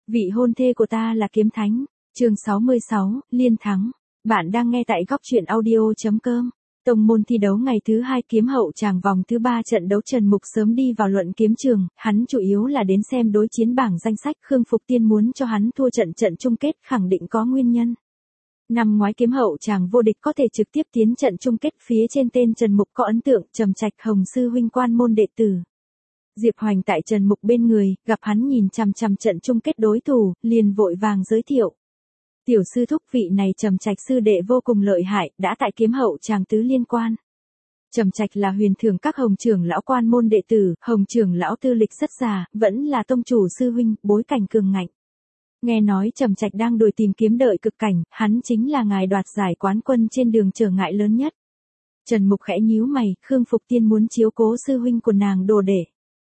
Vị hôn thê của ta là kiếm thánh. Chương 66, liên thắng. Bạn đang nghe tại góc truyện audio.com. Tông môn thi đấu ngày thứ 2 kiếm hậu tràng vòng thứ 3 trận đấu Trần Mục sớm đi vào luận kiếm trường, hắn chủ yếu là đến xem đối chiến bảng danh sách. Khương Phục Tiên muốn cho hắn thua trận chung kết khẳng định có nguyên nhân. Năm ngoái kiếm hậu tràng vô địch có thể trực tiếp tiến trận chung kết, phía trên tên Trần Mục có ấn tượng Trầm Trạch Hồng sư huynh quan môn đệ tử. Diệp Hoành tại Trần Mục bên người, gặp hắn nhìn chằm chằm trận chung kết đối thủ, liền vội vàng giới thiệu. Tiểu sư thúc, vị này Trầm Trạch sư đệ vô cùng lợi hại, đã tại kiếm hậu tràng tứ liên quan. Trầm Trạch là huyền thường các Hồng trưởng lão quan môn đệ tử, Hồng trưởng lão tư lịch rất già, vẫn là tông chủ sư huynh, bối cảnh cường ngạnh. Nghe nói Trầm Trạch đang đuổi tìm kiếm đợi cực cảnh, hắn chính là ngài đoạt giải quán quân trên đường trở ngại lớn nhất. Trần Mục khẽ nhíu mày, Khương Phục Tiên muốn chiếu cố sư huynh của nàng đồ đệ.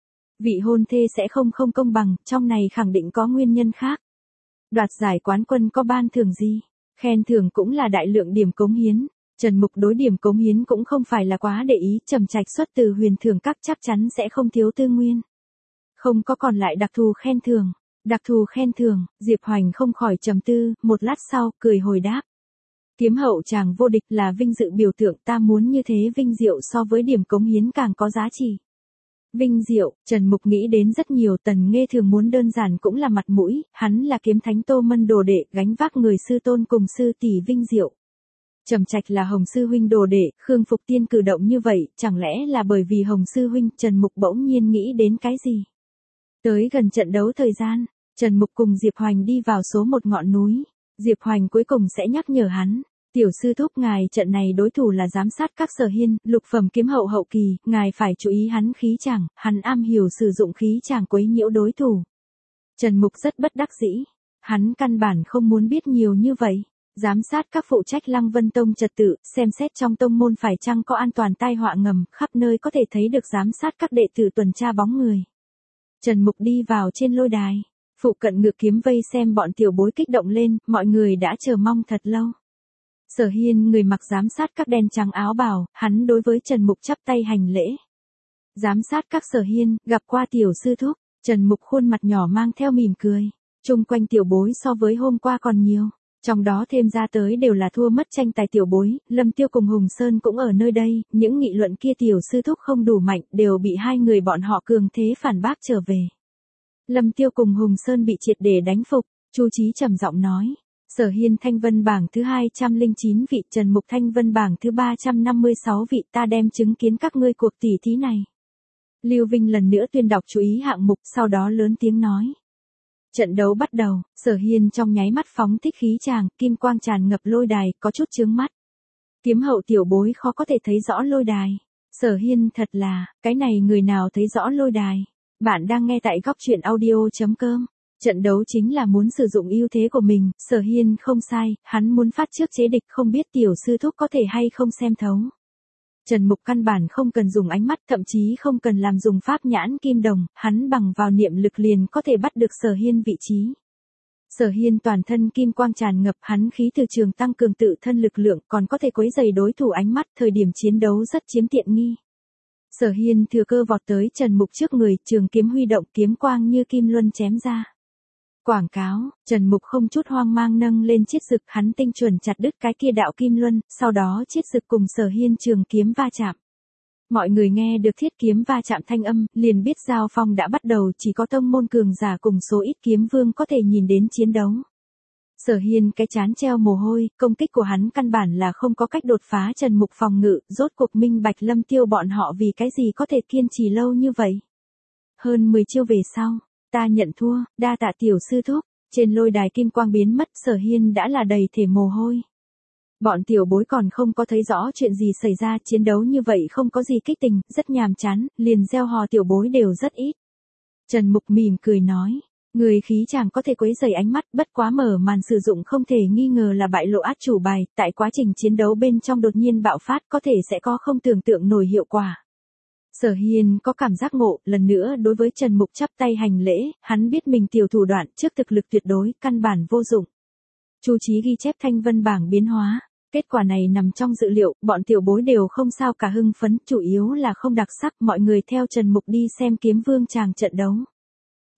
Vị hôn thê sẽ không công bằng, trong này khẳng định có nguyên nhân khác. Đoạt giải quán quân có ban thưởng gì? Khen thưởng cũng là đại lượng điểm cống hiến. Trần Mục đối điểm cống hiến cũng không phải là quá để ý, Trầm Trạch xuất từ huyền thường các chắc chắn sẽ không thiếu tư nguyên. Không có còn lại đặc thù khen thưởng. Đặc thù khen thưởng, Diệp Hoành không khỏi trầm tư, một lát sau, cười hồi đáp. Kiếm hậu tràng vô địch là vinh dự biểu tượng, ta muốn như thế vinh diệu so với điểm cống hiến càng có giá trị. Vinh diệu, Trần Mục nghĩ đến rất nhiều. Tần Nghê thường muốn đơn giản cũng là mặt mũi, hắn là kiếm thánh Tô Mân đồ đệ, gánh vác người sư tôn cùng sư tỷ vinh diệu. Trầm Trạch là Hồng sư huynh đồ đệ, Khương Phục Tiên cử động như vậy, chẳng lẽ là bởi vì Hồng sư huynh? Trần Mục bỗng nhiên nghĩ đến cái gì? Tới gần trận đấu thời gian, Trần Mục cùng Diệp Hoành đi vào số một ngọn núi. Diệp Hoành cuối cùng sẽ nhắc nhở hắn. Tiểu sư thúc, ngài trận này đối thủ là giám sát các Sở Hiên, lục phẩm kiếm hậu hậu kỳ, ngài phải chú ý hắn khí chàng, hắn am hiểu sử dụng khí chàng quấy nhiễu đối thủ. Trần Mục rất bất đắc dĩ. Hắn căn bản không muốn biết nhiều như vậy. Giám sát các phụ trách Lăng Vân Tông trật tự, xem xét trong tông môn phải chăng có an toàn tai họa ngầm, khắp nơi có thể thấy được giám sát các đệ tử tuần tra bóng người. Trần Mục đi vào trên lôi đài. Phụ cận ngự kiếm vây xem bọn tiểu bối kích động lên, mọi người đã chờ mong thật lâu. Sở Hiên, người mặc giám sát các đen trắng áo bào, hắn đối với Trần Mục chắp tay hành lễ. Giám sát các Sở Hiên, gặp qua tiểu sư thúc. Trần Mục khuôn mặt nhỏ mang theo mỉm cười. Chung quanh tiểu bối so với hôm qua còn nhiều. Trong đó thêm ra tới đều là thua mất tranh tài tiểu bối, Lâm Tiêu cùng Hùng Sơn cũng ở nơi đây, những nghị luận kia tiểu sư thúc không đủ mạnh đều bị hai người bọn họ cường thế phản bác trở về. Lâm Tiêu cùng Hùng Sơn bị triệt để đánh phục, Chu Chí trầm giọng nói. Sở Hiên thanh vân bảng thứ 209 vị, Trần Mục thanh vân bảng thứ 356 vị, ta đem chứng kiến các ngươi cuộc tỉ thí này. Lưu Vinh lần nữa tuyên đọc chú ý hạng mục, sau đó lớn tiếng nói. Trận đấu bắt đầu, Sở Hiên trong nháy mắt phóng thích khí tràng, kim quang tràn ngập lôi đài, có chút chướng mắt. Kiếm hậu tiểu bối khó có thể thấy rõ lôi đài. Sở Hiên thật là, cái này người nào thấy rõ lôi đài. Bạn đang nghe tại góc truyện audio.com. Trận đấu chính là muốn sử dụng ưu thế của mình, Sở Hiên không sai, hắn muốn phát trước chế địch, không biết tiểu sư thúc có thể hay không xem thấu. Trần Mục căn bản không cần dùng ánh mắt, thậm chí không cần làm dùng pháp nhãn kim đồng, hắn bằng vào niệm lực liền có thể bắt được Sở Hiên vị trí. Sở Hiên toàn thân kim quang tràn ngập, hắn khí từ trường tăng cường tự thân lực lượng, còn có thể quấy rầy đối thủ ánh mắt, thời điểm chiến đấu rất chiếm tiện nghi. Sở Hiên thừa cơ vọt tới Trần Mục trước người, trường kiếm huy động, kiếm quang như kim luân chém ra. Quảng cáo, Trần Mục không chút hoang mang nâng lên chiết dực, hắn tinh chuẩn chặt đứt cái kia đạo kim luân, sau đó chiết dực cùng Sở Hiên trường kiếm va chạm. Mọi người nghe được thiết kiếm va chạm thanh âm, liền biết giao phong đã bắt đầu, chỉ có tông môn cường giả cùng số ít kiếm vương có thể nhìn đến chiến đấu. Sở Hiên cái trán treo mồ hôi, công kích của hắn căn bản là không có cách đột phá Trần Mục phòng ngự, rốt cuộc minh bạch Lâm Tiêu bọn họ vì cái gì có thể kiên trì lâu như vậy. Hơn 10 chiêu về sau, ta nhận thua, đa tạ tiểu sư thúc. Trên lôi đài kim quang biến mất, Sở Hiên đã là đầy thể mồ hôi. Bọn tiểu bối còn không có thấy rõ chuyện gì xảy ra, chiến đấu như vậy không có gì kích tình, rất nhàm chán, liền gieo hò tiểu bối đều rất ít. Trần Mục mỉm cười nói. Người khí chàng có thể quấy rầy ánh mắt, bất quá mở màn sử dụng không thể nghi ngờ là bại lộ át chủ bài, tại quá trình chiến đấu bên trong đột nhiên bạo phát có thể sẽ có không tưởng tượng nổi hiệu quả. Sở Hiên có cảm giác ngộ, lần nữa đối với Trần Mục chắp tay hành lễ, hắn biết mình tiểu thủ đoạn trước thực lực tuyệt đối, căn bản vô dụng. Chu Chí ghi chép thanh vân bảng biến hóa, kết quả này nằm trong dự liệu, bọn tiểu bối đều không sao cả hưng phấn, chủ yếu là không đặc sắc, mọi người theo Trần Mục đi xem kiếm vương tràng trận đấu.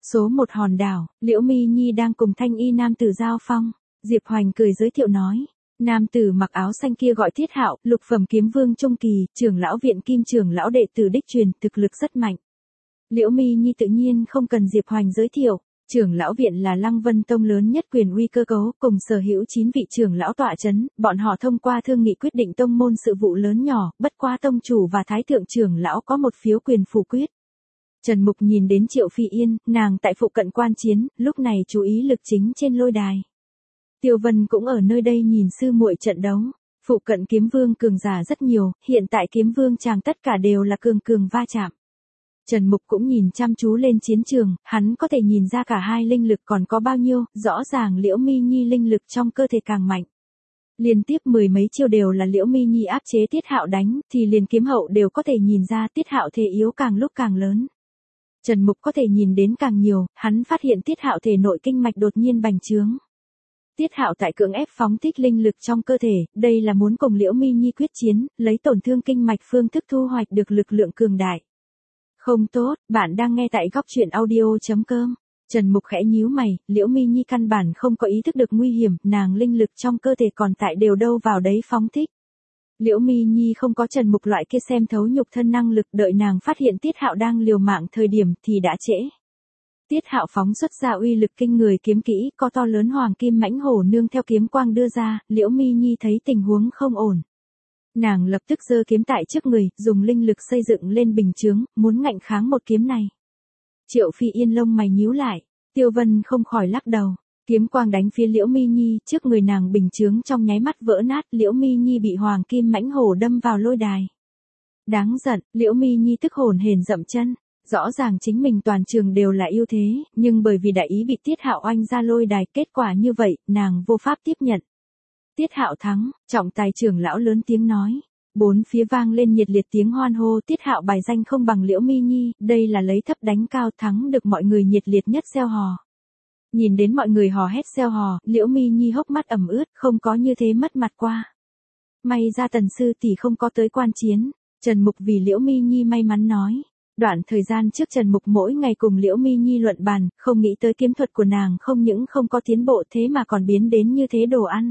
Số 1 hòn đảo, Liễu Mi Nhi đang cùng thanh y nam tử giao phong. Diệp Hoành cười giới thiệu nói. Nam tử mặc áo xanh kia gọi Tiết Hạo, lục phẩm kiếm vương trung kỳ, trưởng lão viện kim trưởng lão đệ tử đích truyền, thực lực rất mạnh. Liễu Mi Nhi tự nhiên không cần Diệp Hoành giới thiệu. Trưởng lão viện là Lăng Vân Tông lớn nhất quyền uy cơ cấu, cùng sở hữu 9 vị trưởng lão tọa chấn, bọn họ thông qua thương nghị quyết định tông môn sự vụ lớn nhỏ, bất qua tông chủ và thái thượng trưởng lão có một phiếu quyền phủ quyết. Trần Mục nhìn đến Triệu Phi Yên, nàng tại phụ cận quan chiến, lúc này chú ý lực chính trên lôi đài. Tiêu Vân cũng ở nơi đây nhìn sư muội trận đấu. Phụ cận kiếm vương cường giả rất nhiều, hiện tại kiếm vương chàng tất cả đều là cường va chạm. Trần Mục cũng nhìn chăm chú lên chiến trường, hắn có thể nhìn ra cả hai linh lực còn có bao nhiêu, rõ ràng Liễu Mi Nhi linh lực trong cơ thể càng mạnh. Liên tiếp mười mấy chiêu đều là Liễu Mi Nhi áp chế Tiết Hạo đánh, thì liền kiếm hậu đều có thể nhìn ra Tiết Hạo thể yếu càng lúc càng lớn. Trần Mục có thể nhìn đến càng nhiều, hắn phát hiện Tiết Hạo thể nội kinh mạch đột nhiên bành trướng. Tiết Hạo tại cưỡng ép phóng thích linh lực trong cơ thể, đây là muốn cùng Liễu Mi Nhi quyết chiến, lấy tổn thương kinh mạch phương thức thu hoạch được lực lượng cường đại. Không tốt, bạn đang nghe tại góc truyện audio.com. Trần Mục khẽ nhíu mày, Liễu Mi Nhi căn bản không có ý thức được nguy hiểm, nàng linh lực trong cơ thể còn tại đều đâu vào đấy phóng thích. Liễu Mi Nhi không có Trần Mục loại kia xem thấu nhục thân năng lực, đợi nàng phát hiện Tiết Hạo đang liều mạng thời điểm thì đã trễ. Tiết Hạo phóng xuất ra uy lực kinh người kiếm kỹ, có to lớn hoàng kim mãnh hổ nương theo kiếm quang đưa ra, Liễu Mi Nhi thấy tình huống không ổn. Nàng lập tức giơ kiếm tại trước người, dùng linh lực xây dựng lên bình chướng, muốn ngạnh kháng một kiếm này. Triệu Phi Yên lông mày nhíu lại, Tiêu Vân không khỏi lắc đầu. Kiếm quang đánh phía Liễu Mi Nhi, trước người nàng bình chướng trong nháy mắt vỡ nát, Liễu Mi Nhi bị hoàng kim mãnh hổ đâm vào lôi đài. Đáng giận, Liễu Mi Nhi tức hồn hển dậm chân. Rõ ràng chính mình toàn trường đều là ưu thế, nhưng bởi vì đại ý bị Tiết Hạo oanh ra lôi đài, kết quả như vậy, nàng vô pháp tiếp nhận. Tiết Hạo thắng, trọng tài trưởng lão lớn tiếng nói. Bốn phía vang lên nhiệt liệt tiếng hoan hô, Tiết Hạo bài danh không bằng Liễu Mi Nhi, đây là lấy thấp đánh cao, thắng được mọi người nhiệt liệt nhất reo hò. Nhìn đến mọi người hò hét reo hò, Liễu Mi Nhi hốc mắt ẩm ướt, không có như thế mất mặt qua. May ra Tần sư tỷ không có tới quan chiến. Trần Mục vì Liễu Mi Nhi may mắn nói. Đoạn thời gian trước Trần Mục mỗi ngày cùng Liễu Mi Nhi luận bàn, không nghĩ tới kiếm thuật của nàng không những không có tiến bộ thế mà còn biến đến như thế đồ ăn.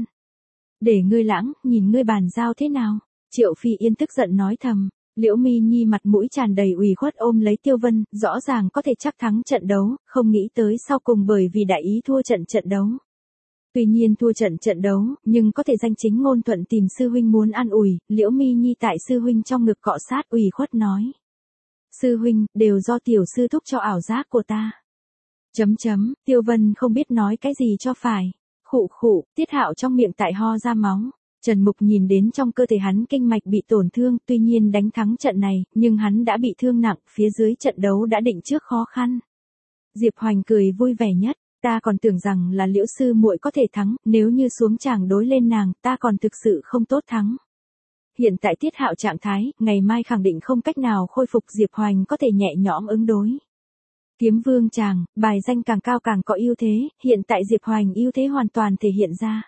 Để ngươi lãng, nhìn ngươi bàn giao thế nào? Triệu Phi Yên tức giận nói thầm. Liễu Mi Nhi mặt mũi tràn đầy ủy khuất ôm lấy Tiêu Vân, rõ ràng có thể chắc thắng trận đấu, không nghĩ tới sau cùng bởi vì đại ý thua trận đấu. Tuy nhiên thua trận đấu, nhưng có thể danh chính ngôn thuận tìm sư huynh muốn an ủi, Liễu Mi Nhi tại sư huynh trong ngực cọ sát ủy khuất nói. Sư huynh, đều do tiểu sư thúc cho ảo giác của ta. Tiêu Vân không biết nói cái gì cho phải. Khụ, Tiết Hạo trong miệng tại ho ra máu. Trần Mục nhìn đến trong cơ thể hắn kinh mạch bị tổn thương, tuy nhiên đánh thắng trận này, nhưng hắn đã bị thương nặng, phía dưới trận đấu đã định trước khó khăn. Diệp Hoành cười vui vẻ nhất, ta còn tưởng rằng là Liễu sư muội có thể thắng, nếu như xuống tràng đối lên nàng, ta còn thực sự không tốt thắng. Hiện tại Tiết Hạo trạng thái, ngày mai khẳng định không cách nào khôi phục, Diệp Hoành có thể nhẹ nhõm ứng đối. Kiếm vương chàng, bài danh càng cao càng có ưu thế, hiện tại Diệp Hoành ưu thế hoàn toàn thể hiện ra.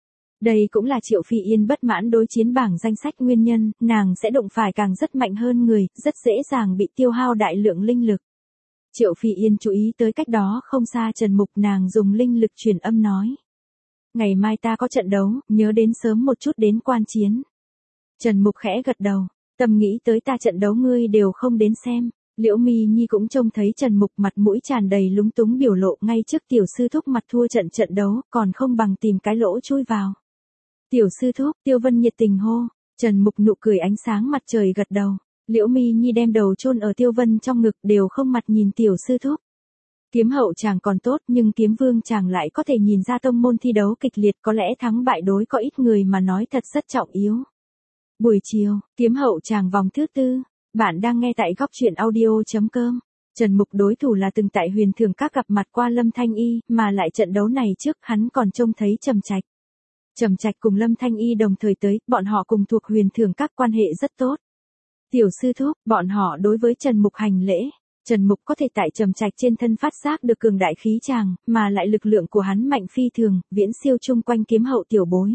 Đây cũng là Triệu Phi Yên bất mãn đối chiến bảng danh sách nguyên nhân, nàng sẽ đụng phải càng rất mạnh hơn người, rất dễ dàng bị tiêu hao đại lượng linh lực. Triệu Phi Yên chú ý tới cách đó không xa Trần Mục, nàng dùng linh lực truyền âm nói. Ngày mai ta có trận đấu, nhớ đến sớm một chút đến quan chiến. Trần Mục khẽ gật đầu, tâm nghĩ tới ta trận đấu ngươi đều không đến xem. Liễu Mi Nhi cũng trông thấy Trần Mục mặt mũi tràn đầy lúng túng biểu lộ, ngay trước tiểu sư thúc mặt thua trận đấu, còn không bằng tìm cái lỗ chui vào. Tiểu sư thúc, Tiêu Vân nhiệt tình hô. Trần Mục nụ cười ánh sáng mặt trời gật đầu. Liễu Mi Nhi đem đầu chôn ở Tiêu Vân trong ngực, đều không mặt nhìn tiểu sư thúc. Kiếm hậu chàng còn tốt, nhưng kiếm vương chàng lại có thể nhìn ra tông môn thi đấu kịch liệt, có lẽ thắng bại đối có ít người mà nói thật rất trọng yếu. Buổi chiều, kiếm hậu chàng vòng thứ 4. Bạn đang nghe tại góc truyện audio.com. Trần Mục đối thủ là từng tại Huyền Thường Các gặp mặt qua Lâm Thanh Y, mà lại trận đấu này trước hắn còn trông thấy Trầm Trạch. Trầm Trạch cùng Lâm Thanh Y đồng thời tới, bọn họ cùng thuộc Huyền Thường Các, quan hệ rất tốt. Tiểu sư thúc, bọn họ đối với Trần Mục hành lễ. Trần Mục có thể tại Trầm Trạch trên thân phát giác được cường đại khí tràng, mà lại lực lượng của hắn mạnh phi thường, viễn siêu chung quanh kiếm hậu tiểu bối.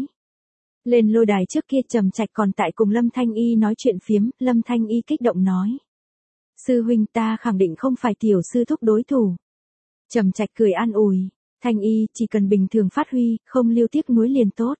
Lên lôi đài trước kia Trầm Trạch còn tại cùng Lâm Thanh Y nói chuyện phiếm, Lâm Thanh Y kích động nói. Sư huynh, ta khẳng định không phải tiểu sư thúc đối thủ. Trầm Trạch cười an ủi, Thanh Y chỉ cần bình thường phát huy, không lưu tiếc nuối liền tốt.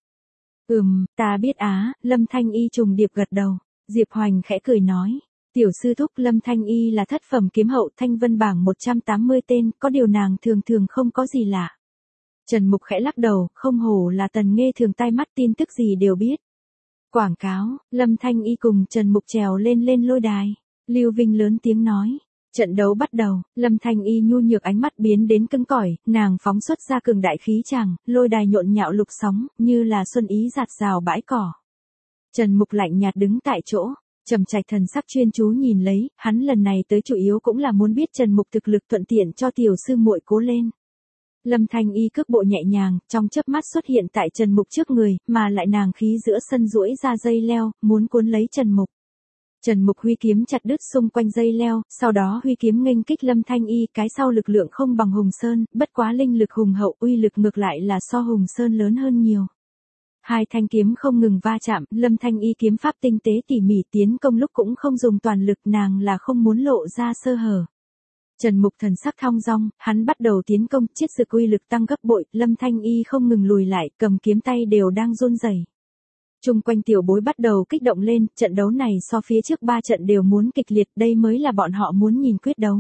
Ta biết á, Lâm Thanh Y trùng điệp gật đầu. Diệp Hoành khẽ cười nói, tiểu sư thúc Lâm Thanh Y là thất phẩm kiếm hậu Thanh Vân bảng 180 tên, có điều nàng thường thường không có gì lạ. Trần Mục khẽ lắc đầu, không hổ là Tần Nghê thường tai mắt tin tức gì đều biết. Quảng cáo, Lâm Thanh Y cùng Trần Mục trèo lên lôi đài. Lưu Vinh lớn tiếng nói. Trận đấu bắt đầu, Lâm Thanh Y nhu nhược ánh mắt biến đến cứng cỏi, nàng phóng xuất ra cường đại khí chàng, lôi đài nhộn nhạo lục sóng, như là xuân ý giạt rào bãi cỏ. Trần Mục lạnh nhạt đứng tại chỗ, Trầm Trạch thần sắc chuyên chú nhìn lấy, hắn lần này tới chủ yếu cũng là muốn biết Trần Mục thực lực thuận tiện cho tiểu sư muội cố lên. Lâm Thanh Y cước bộ nhẹ nhàng, trong chớp mắt xuất hiện tại Trần Mục trước người, mà lại nàng khí giữa sân duỗi ra dây leo, muốn cuốn lấy Trần Mục. Trần Mục huy kiếm chặt đứt xung quanh dây leo, sau đó huy kiếm nghênh kích Lâm Thanh Y, cái sau lực lượng không bằng Hùng Sơn, bất quá linh lực hùng hậu, uy lực ngược lại là so Hùng Sơn lớn hơn nhiều. Hai thanh kiếm không ngừng va chạm, Lâm Thanh Y kiếm pháp tinh tế tỉ mỉ, tiến công lúc cũng không dùng toàn lực, nàng là không muốn lộ ra sơ hở. Trần Mục thần sắc thong dong, hắn bắt đầu tiến công, chiết dược uy lực tăng gấp bội, Lâm Thanh Y không ngừng lùi lại, cầm kiếm tay đều đang run rẩy. Chung quanh tiểu bối bắt đầu kích động lên, trận đấu này so phía trước 3 trận đều muốn kịch liệt, đây mới là bọn họ muốn nhìn quyết đấu.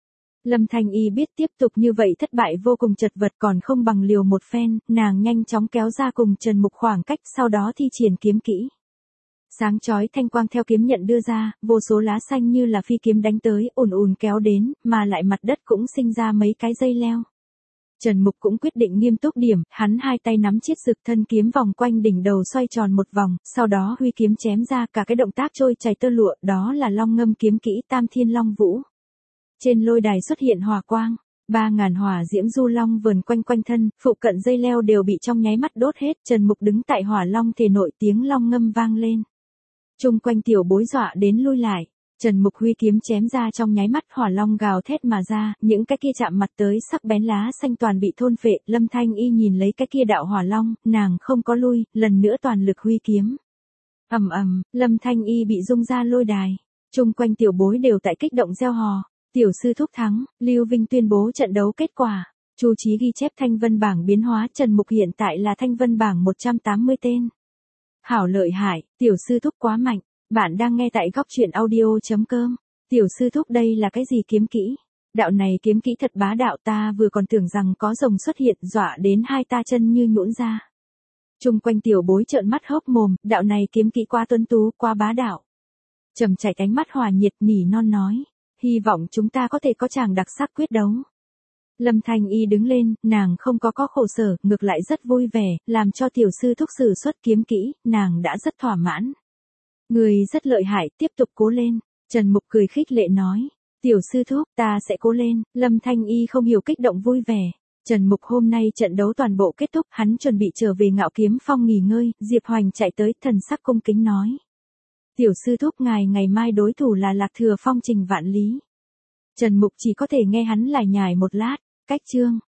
Lâm Thanh Y biết tiếp tục như vậy thất bại vô cùng chật vật, còn không bằng liều một phen, nàng nhanh chóng kéo ra cùng Trần Mục khoảng cách, sau đó thi triển kiếm kỹ. Sáng chói thanh quang theo kiếm nhận đưa ra, vô số lá xanh như là phi kiếm đánh tới, ùn kéo đến, mà lại mặt đất cũng sinh ra mấy cái dây leo. Trần Mục cũng quyết định nghiêm túc điểm, hắn hai tay nắm chiết dược thân kiếm vòng quanh đỉnh đầu xoay tròn một vòng, sau đó huy kiếm chém ra cả cái động tác trôi chảy tơ lụa, đó là Long Ngâm kiếm kỹ Tam Thiên Long Vũ. Trên lôi đài xuất hiện hỏa quang, 3000 hỏa diễm du long vờn quanh quanh thân, phụ cận dây leo đều bị trong nháy mắt đốt hết, Trần Mục đứng tại hỏa long thể nội, tiếng long ngâm vang lên. Chung quanh tiểu bối dọa đến lui lại. Trần Mục huy kiếm chém ra trong nháy mắt, hỏa long gào thét mà ra, những cái kia chạm mặt tới sắc bén lá xanh toàn bị thôn phệ, Lâm Thanh Y nhìn lấy cái kia đạo hỏa long, nàng không có lui, lần nữa toàn lực huy kiếm. Lâm Thanh Y bị rung ra lôi đài. Chung quanh tiểu bối đều tại kích động reo hò. Tiểu sư thúc thắng, Lưu Vinh tuyên bố trận đấu kết quả. Chu Chí ghi chép Thanh Vân bảng biến hóa, Trần Mục hiện tại là Thanh Vân bảng 180 tên. Hảo lợi hại, tiểu sư thúc quá mạnh. Bạn đang nghe tại góc truyện audio.com. Tiểu sư thúc đây là cái gì kiếm kỹ? Đạo này kiếm kỹ thật bá đạo, ta vừa còn tưởng rằng có rồng xuất hiện, dọa đến hai ta chân như nhũn ra. Chung quanh tiểu bối trợn mắt hốc mồm, đạo này kiếm kỹ quá tuấn tú, quá bá đạo. Trầm Trạch ánh mắt hòa nhiệt nỉ non nói, hy vọng chúng ta có thể có chàng đặc sắc quyết đấu. Lâm Thanh Y đứng lên, nàng không có khổ sở, ngược lại rất vui vẻ, làm cho tiểu sư thúc sử xuất kiếm kỹ, nàng đã rất thỏa mãn. Người rất lợi hại, tiếp tục cố lên. Trần Mục cười khích lệ nói. Tiểu sư thúc, ta sẽ cố lên. Lâm Thanh Y không hiểu kích động vui vẻ. Trần Mục hôm nay trận đấu toàn bộ kết thúc, hắn chuẩn bị trở về Ngạo Kiếm Phong nghỉ ngơi. Diệp Hoành chạy tới, thần sắc cung kính nói. Tiểu sư thúc ngài ngày mai đối thủ là Lạc Thừa Phong Trình Vạn Lý. Trần Mục chỉ có thể nghe hắn lải nhải một lát. Cách chương.